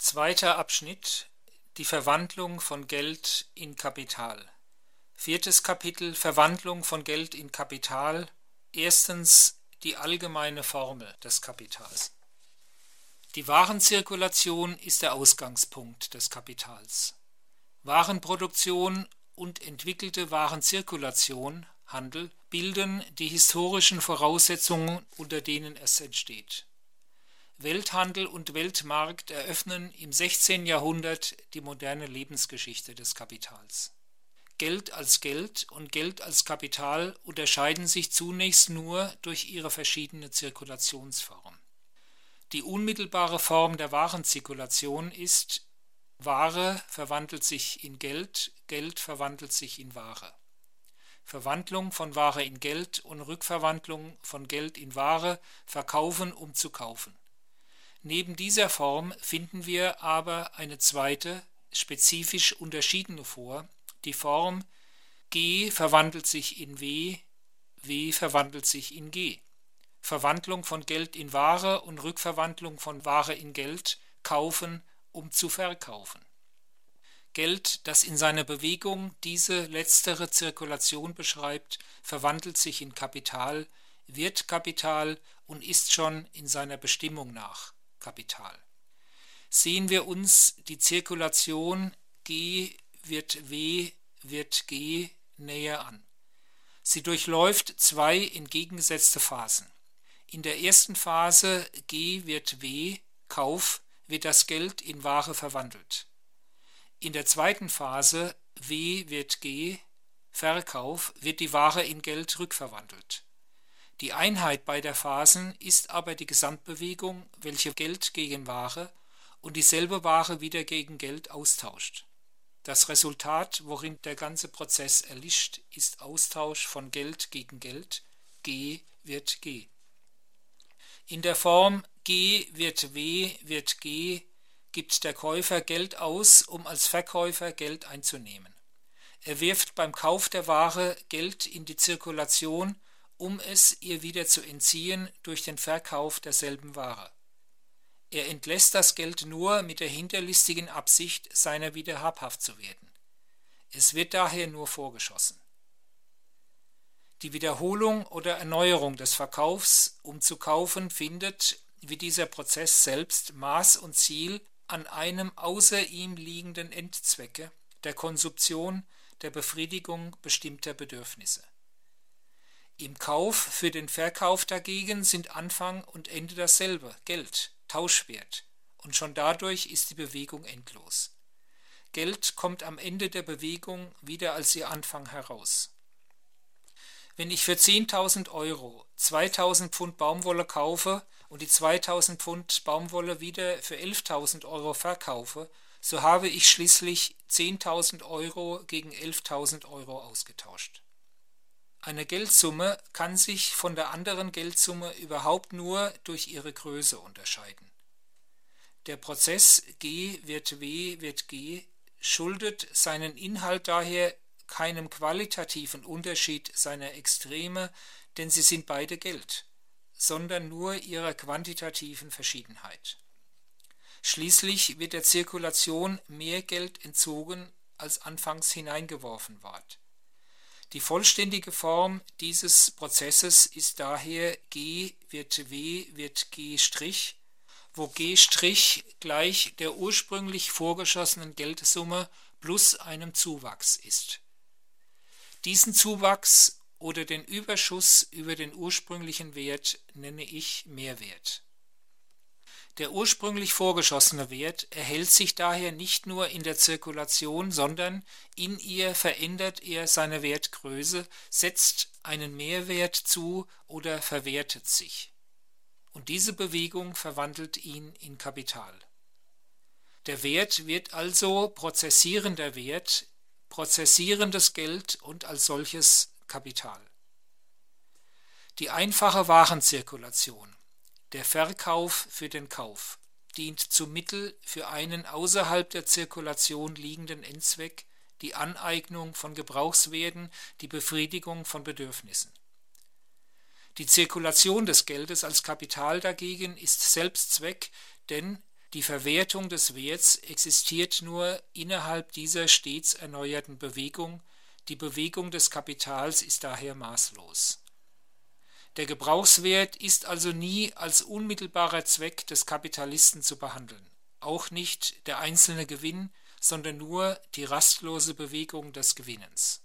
Zweiter Abschnitt: Die Verwandlung von Geld in Kapital. Viertes Kapitel: Verwandlung von Geld in Kapital. Erstens die allgemeine Formel des Kapitals. Die Warenzirkulation ist der Ausgangspunkt des Kapitals. Warenproduktion und entwickelte Warenzirkulation, Handel, bilden die historischen Voraussetzungen, unter denen es entsteht. Welthandel und Weltmarkt eröffnen im 16. Jahrhundert die moderne Lebensgeschichte des Kapitals. Geld als Geld und Geld als Kapital unterscheiden sich zunächst nur durch ihre verschiedene Zirkulationsform. Die unmittelbare Form der Warenzirkulation ist: Ware verwandelt sich in Geld, Geld verwandelt sich in Ware. Verwandlung von Ware in Geld und Rückverwandlung von Geld in Ware, verkaufen um zu kaufen. Neben dieser Form finden wir aber eine zweite, spezifisch unterschiedene vor, die Form G verwandelt sich in W, W verwandelt sich in G. Verwandlung von Geld in Ware und Rückverwandlung von Ware in Geld, kaufen um zu verkaufen. Geld, das in seiner Bewegung diese letztere Zirkulation beschreibt, verwandelt sich in Kapital, wird Kapital und ist schon in seiner Bestimmung nach Kapital. Sehen wir uns die Zirkulation G wird W wird G näher an. Sie durchläuft zwei entgegengesetzte Phasen. In der ersten Phase G wird W, Kauf, wird das Geld in Ware verwandelt. In der zweiten Phase W wird G, Verkauf, wird die Ware in Geld rückverwandelt. Die Einheit beider Phasen ist aber die Gesamtbewegung, welche Geld gegen Ware und dieselbe Ware wieder gegen Geld austauscht. Das Resultat, worin der ganze Prozess erlischt, ist Austausch von Geld gegen Geld, G wird G. In der Form G wird W wird G gibt der Käufer Geld aus, um als Verkäufer Geld einzunehmen. Er wirft beim Kauf der Ware Geld in die Zirkulation, um es ihr wieder zu entziehen durch den Verkauf derselben Ware. Er entlässt das Geld nur mit der hinterlistigen Absicht, seiner wieder habhaft zu werden. Es wird daher nur vorgeschossen. Die Wiederholung oder Erneuerung des Verkaufs, um zu kaufen, findet, wie dieser Prozess selbst, Maß und Ziel an einem außer ihm liegenden Endzwecke, der Konsumption, der Befriedigung bestimmter Bedürfnisse. Im Kauf für den Verkauf dagegen sind Anfang und Ende dasselbe, Geld, Tauschwert, und schon dadurch ist die Bewegung endlos. Geld kommt am Ende der Bewegung wieder als ihr Anfang heraus. Wenn ich für 10.000 Euro 2.000 Pfund Baumwolle kaufe und die 2.000 Pfund Baumwolle wieder für 11.000 Euro verkaufe, so habe ich schließlich 10.000 Euro gegen 11.000 Euro ausgetauscht. Eine Geldsumme kann sich von der anderen Geldsumme überhaupt nur durch ihre Größe unterscheiden. Der Prozess G wird W wird G schuldet seinen Inhalt daher keinem qualitativen Unterschied seiner Extreme, denn sie sind beide Geld, sondern nur ihrer quantitativen Verschiedenheit. Schließlich wird der Zirkulation mehr Geld entzogen, als anfangs hineingeworfen ward. Die vollständige Form dieses Prozesses ist daher G wird W wird G', wo G' gleich der ursprünglich vorgeschossenen Geldsumme plus einem Zuwachs ist. Diesen Zuwachs oder den Überschuss über den ursprünglichen Wert nenne ich Mehrwert. Der ursprünglich vorgeschossene Wert erhält sich daher nicht nur in der Zirkulation, sondern in ihr verändert er seine Wertgröße, setzt einen Mehrwert zu oder verwertet sich. Und diese Bewegung verwandelt ihn in Kapital. Der Wert wird also prozessierender Wert, prozessierendes Geld und als solches Kapital. Die einfache Warenzirkulation, der Verkauf für den Kauf, dient zum Mittel für einen außerhalb der Zirkulation liegenden Endzweck, die Aneignung von Gebrauchswerten, die Befriedigung von Bedürfnissen. Die Zirkulation des Geldes als Kapital dagegen ist Selbstzweck, denn Die Verwertung des Werts existiert nur innerhalb dieser stets erneuerten Bewegung, die Bewegung des Kapitals ist daher maßlos. Der Gebrauchswert ist also nie als unmittelbarer Zweck des Kapitalisten zu behandeln, auch nicht der einzelne Gewinn, sondern nur die rastlose Bewegung des Gewinnens.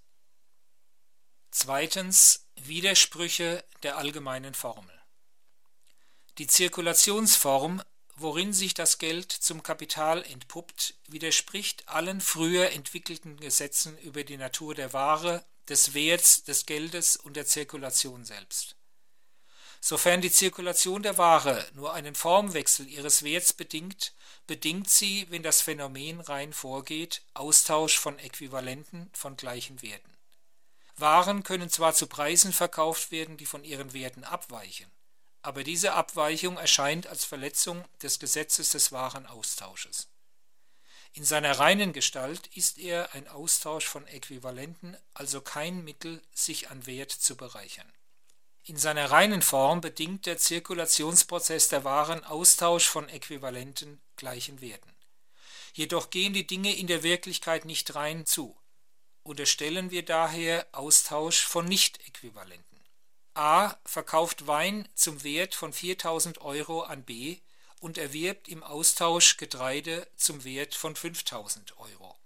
Zweitens, Widersprüche der allgemeinen Formel. Die Zirkulationsform, worin sich das Geld zum Kapital entpuppt, widerspricht allen früher entwickelten Gesetzen über die Natur der Ware, des Werts, des Geldes und der Zirkulation selbst. Sofern die Zirkulation der Ware nur einen Formwechsel ihres Werts bedingt, bedingt sie, wenn das Phänomen rein vorgeht, Austausch von Äquivalenten von gleichen Werten. Waren können zwar zu Preisen verkauft werden, die von ihren Werten abweichen, aber diese Abweichung erscheint als Verletzung des Gesetzes des Warenaustausches. In seiner reinen Gestalt ist er ein Austausch von Äquivalenten, also kein Mittel, sich an Wert zu bereichern. In seiner reinen Form bedingt der Zirkulationsprozess der Waren Austausch von Äquivalenten gleichen Werten. Jedoch gehen die Dinge in der Wirklichkeit nicht rein zu. Unterstellen wir daher Austausch von Nicht-Äquivalenten. A verkauft Wein zum Wert von 4.000 € an B und erwirbt im Austausch Getreide zum Wert von 5.000 €.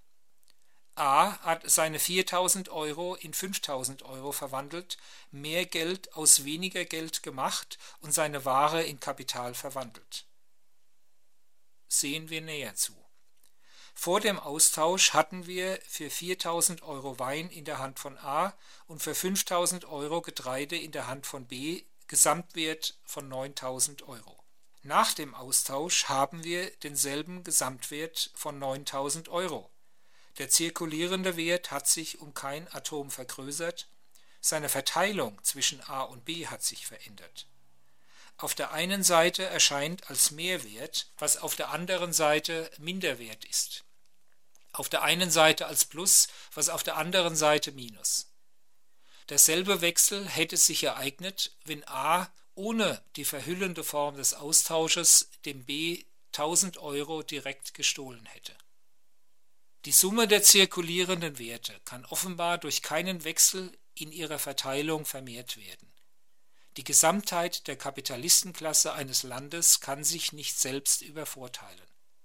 A hat seine 4.000 € in 5.000 € verwandelt, mehr Geld aus weniger Geld gemacht und seine Ware in Kapital verwandelt. Sehen wir näher zu. Vor dem Austausch hatten wir für 4.000 € Wein in der Hand von A und für 5.000 € Getreide in der Hand von B, Gesamtwert von 9.000 €. Nach dem Austausch haben wir denselben Gesamtwert von 9.000 €. Der zirkulierende Wert hat sich um kein Atom vergrößert, seine Verteilung zwischen A und B hat sich verändert. Auf der einen Seite erscheint als Mehrwert, was auf der anderen Seite Minderwert ist. Auf der einen Seite als Plus, was auf der anderen Seite Minus. Derselbe Wechsel hätte sich ereignet, wenn A ohne die verhüllende Form des Austausches dem B 1.000 € direkt gestohlen hätte. Die Summe der zirkulierenden Werte kann offenbar durch keinen Wechsel in ihrer Verteilung vermehrt werden. Die Gesamtheit der Kapitalistenklasse eines Landes kann sich nicht selbst übervorteilen.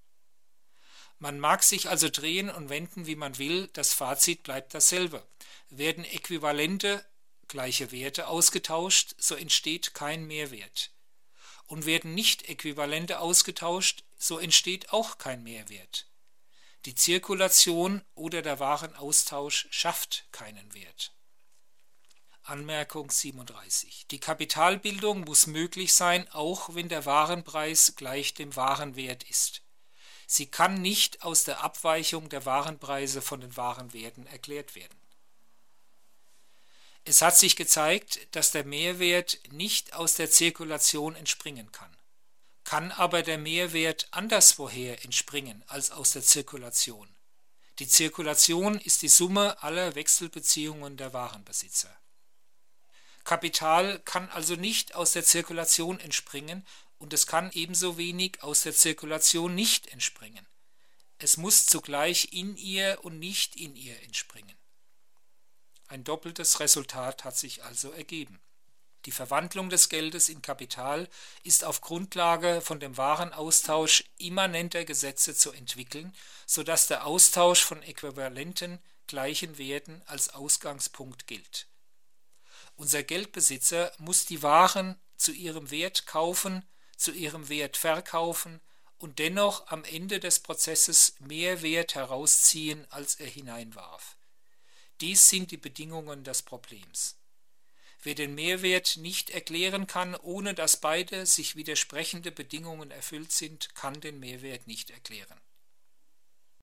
Man mag sich also drehen und wenden, wie man will, das Fazit bleibt dasselbe. Werden äquivalente, gleiche Werte ausgetauscht, so entsteht kein Mehrwert. Und werden Nicht-Äquivalente ausgetauscht, so entsteht auch kein Mehrwert. Die Zirkulation oder der Warenaustausch schafft keinen Wert. Anmerkung 37. Die Kapitalbildung muss möglich sein, auch wenn der Warenpreis gleich dem Warenwert ist. Sie kann nicht aus der Abweichung der Warenpreise von den Warenwerten erklärt werden. Es hat sich gezeigt, dass der Mehrwert nicht aus der Zirkulation entspringen kann. Kann aber der Mehrwert anderswoher entspringen als aus der Zirkulation. Die Zirkulation ist die Summe aller Wechselbeziehungen der Warenbesitzer. Kapital kann also nicht aus der Zirkulation entspringen und es kann ebenso wenig aus der Zirkulation nicht entspringen. Es muss zugleich in ihr und nicht in ihr entspringen. Ein doppeltes Resultat hat sich also ergeben. Die Verwandlung des Geldes in Kapital ist auf Grundlage von dem Warenaustausch immanenter Gesetze zu entwickeln, sodass der Austausch von äquivalenten gleichen Werten als Ausgangspunkt gilt. Unser Geldbesitzer muss die Waren zu ihrem Wert kaufen, zu ihrem Wert verkaufen und dennoch am Ende des Prozesses mehr Wert herausziehen, als er hineinwarf. Dies sind die Bedingungen des Problems. Wer den Mehrwert nicht erklären kann, ohne dass beide sich widersprechende Bedingungen erfüllt sind, kann den Mehrwert nicht erklären.